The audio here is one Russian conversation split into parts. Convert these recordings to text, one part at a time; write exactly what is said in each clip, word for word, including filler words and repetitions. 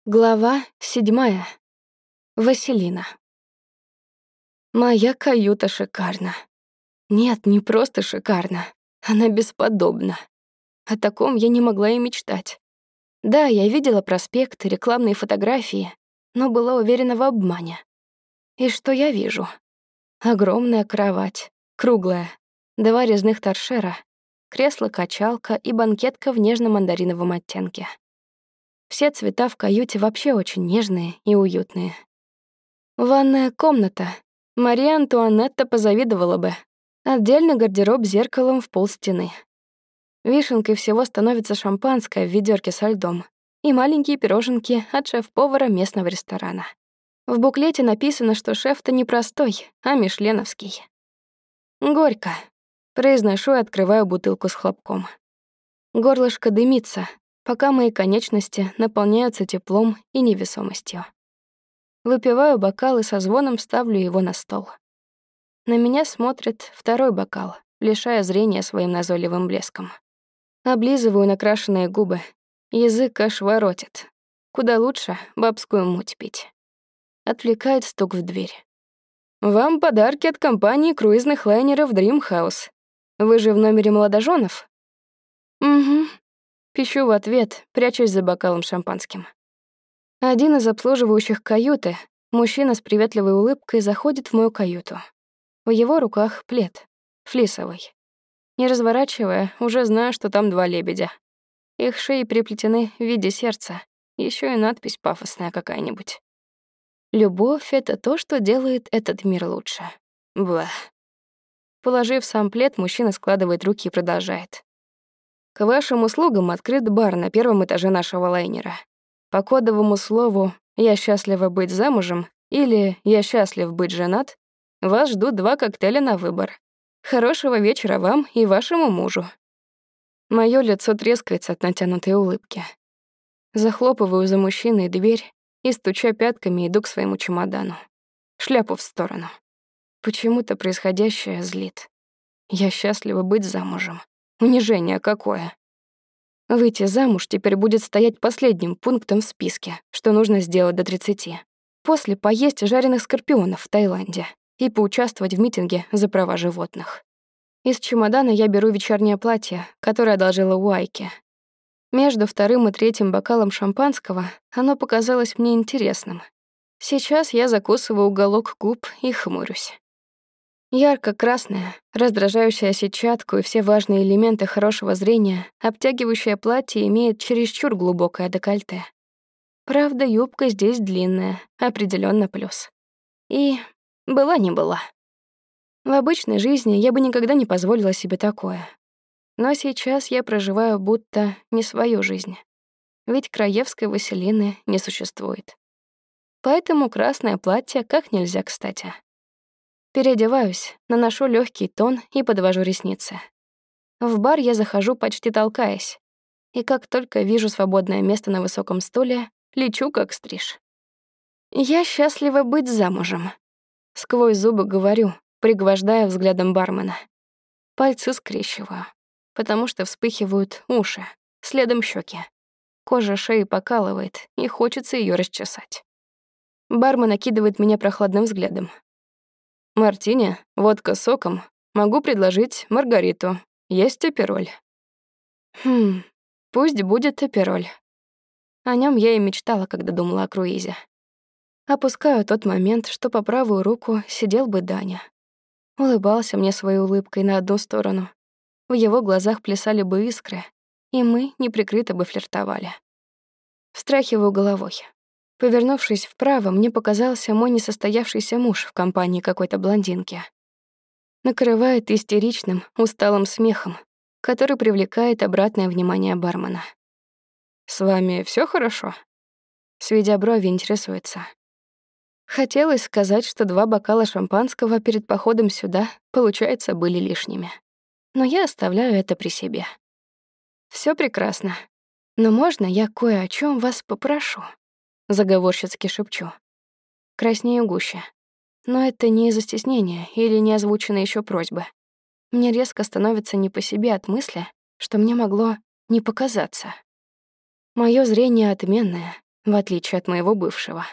Глава седьмая. Василина. Моя каюта шикарна. Нет, не просто шикарна. Она бесподобна. О таком я не могла и мечтать. Да, я видела проспекты, рекламные фотографии, но была уверена в обмане. И что я вижу? Огромная кровать, круглая, два резных торшера, кресло-качалка и банкетка в нежно-мандариновом оттенке. Все цвета в каюте вообще очень нежные и уютные. Ванная комната. Мария Антуанетта позавидовала бы. Отдельный гардероб с зеркалом в полстены. Вишенкой всего становится шампанское в ведёрке со льдом и маленькие пироженки от шеф-повара местного ресторана. В буклете написано, что шеф-то не простой, а мишленовский. Горько. Произношу и открываю бутылку с хлопком. Горлышко дымится, пока мои конечности наполняются теплом и невесомостью. Выпиваю бокал и со звоном ставлю его на стол. На меня смотрит второй бокал, лишая зрения своим назойливым блеском. Облизываю накрашенные губы, язык аж воротит. Куда лучше бабскую муть пить. Отвлекает стук в дверь. «Вам подарки от компании круизных лайнеров Dream House. Вы же в номере молодоженов?» «Угу». Пищу в ответ, прячусь за бокалом шампанским. Один из обслуживающих каюты, мужчина с приветливой улыбкой, заходит в мою каюту. В его руках плед, флисовый. Не разворачивая, уже знаю, что там два лебедя. Их шеи приплетены в виде сердца, еще и надпись пафосная какая-нибудь. «Любовь — это то, что делает этот мир лучше». Бlah. Положив сам плед, мужчина складывает руки и продолжает. «К вашим услугам открыт бар на первом этаже нашего лайнера. По кодовому слову «Я счастлива быть замужем» или «Я счастлив быть женат» вас ждут два коктейля на выбор. Хорошего вечера вам и вашему мужу». Моё лицо трескается от натянутой улыбки. Захлопываю за мужчиной дверь и, стуча пятками, иду к своему чемодану. Шляпу в сторону. Почему-то происходящее злит. Я счастлива быть замужем. Унижение какое. Выйти замуж теперь будет стоять последним пунктом в списке, что нужно сделать до тридцати. После поесть жареных скорпионов в Таиланде и поучаствовать в митинге за права животных. Из чемодана я беру вечернее платье, которое одолжила у Айки. Между вторым и третьим бокалом шампанского оно показалось мне интересным. Сейчас я закусываю уголок губ и хмурюсь. Ярко-красное, раздражающее сетчатку и все важные элементы хорошего зрения, обтягивающее платье имеет чересчур глубокое декольте. Правда, юбка здесь длинная, определенно плюс. И была не была. В обычной жизни я бы никогда не позволила себе такое. Но сейчас я проживаю будто не свою жизнь. Ведь краевской Василины не существует. Поэтому красное платье как нельзя кстати. Переодеваюсь, наношу легкий тон и подвожу ресницы. В бар я захожу, почти толкаясь. И как только вижу свободное место на высоком стуле, лечу как стриж. «Я счастлива быть замужем», — сквозь зубы говорю, пригвождая взглядом бармена. Пальцы скрещиваю, потому что вспыхивают уши, следом щеки. Кожа шеи покалывает, и хочется ее расчесать. Бармен окидывает меня прохладным взглядом. «Мартини, водка с соком. Могу предложить маргариту. Есть апероль». Хм, пусть будет апероль. О нем я и мечтала, когда думала о круизе. Опускаю тот момент, что по правую руку сидел бы Даня. Улыбался мне своей улыбкой на одну сторону. В его глазах плясали бы искры, и мы неприкрыто бы флиртовали. Встряхиваю головой. Повернувшись вправо, мне показался мой несостоявшийся муж в компании какой-то блондинки. Накрывает истеричным, усталым смехом, который привлекает обратное внимание бармена. «С вами всё хорошо?» Сведя брови, интересуется. Хотелось сказать, что два бокала шампанского перед походом сюда, получается, были лишними. Но я оставляю это при себе. «Всё прекрасно. Но можно я кое о чём вас попрошу?» Заговорщицки шепчу. Краснею гуще. Но это не из-за стеснения или не озвученной ещё просьбы. Мне резко становится не по себе от мысли, что мне могло не показаться. Моё зрение отменное, в отличие от моего бывшего.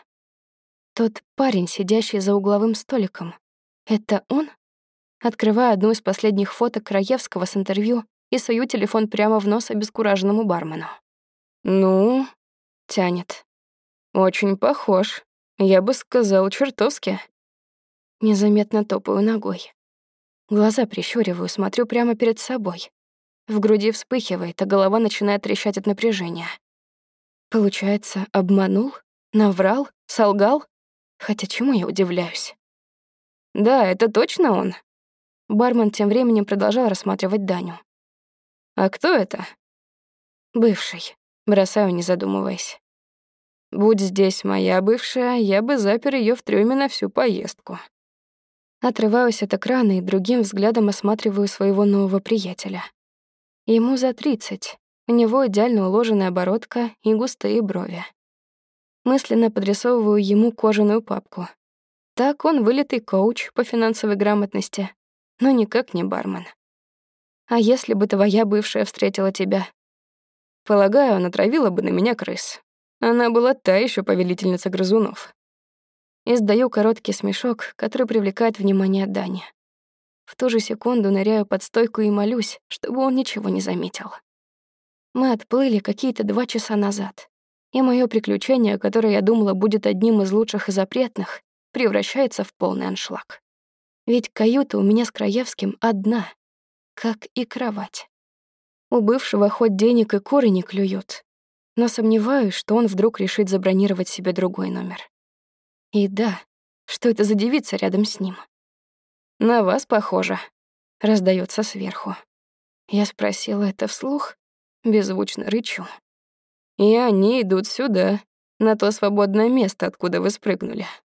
Тот парень, сидящий за угловым столиком, это он? Открываю одну из последних фоток Краевского с интервью и сую телефон прямо в нос обескураженному бармену. «Ну?» — тянет. «Очень похож. Я бы сказал, чертовски». Незаметно топаю ногой. Глаза прищуриваю, смотрю прямо перед собой. В груди вспыхивает, а голова начинает трещать от напряжения. Получается, обманул? Наврал? Солгал? Хотя чему я удивляюсь? «Да, это точно он». Бармен тем временем продолжал рассматривать Даню. «А кто это?» «Бывший», — бросаю, не задумываясь. «Будь здесь моя бывшая, я бы запер её в трюме на всю поездку». Отрываюсь от экрана и другим взглядом осматриваю своего нового приятеля. Ему за тридцать, у него идеально уложенная бородка и густые брови. Мысленно подрисовываю ему кожаную папку. Так он вылитый коуч по финансовой грамотности, но никак не бармен. А если бы твоя бывшая встретила тебя? Полагаю, она травила бы на меня крыс. Она была та ещё повелительница грызунов. Издаю короткий смешок, который привлекает внимание Дани. В ту же секунду ныряю под стойку и молюсь, чтобы он ничего не заметил. Мы отплыли какие-то два часа назад, и моё приключение, которое я думала будет одним из лучших и запретных, превращается в полный аншлаг. Ведь каюта у меня с Краевским одна, как и кровать. У бывшего хоть денег и куры не клюют, но сомневаюсь, что он вдруг решит забронировать себе другой номер. И да, что это за девица рядом с ним? «На вас похоже», — раздается сверху. Я спросила это вслух, беззвучно рычу. «И они идут сюда, на то свободное место, откуда вы спрыгнули».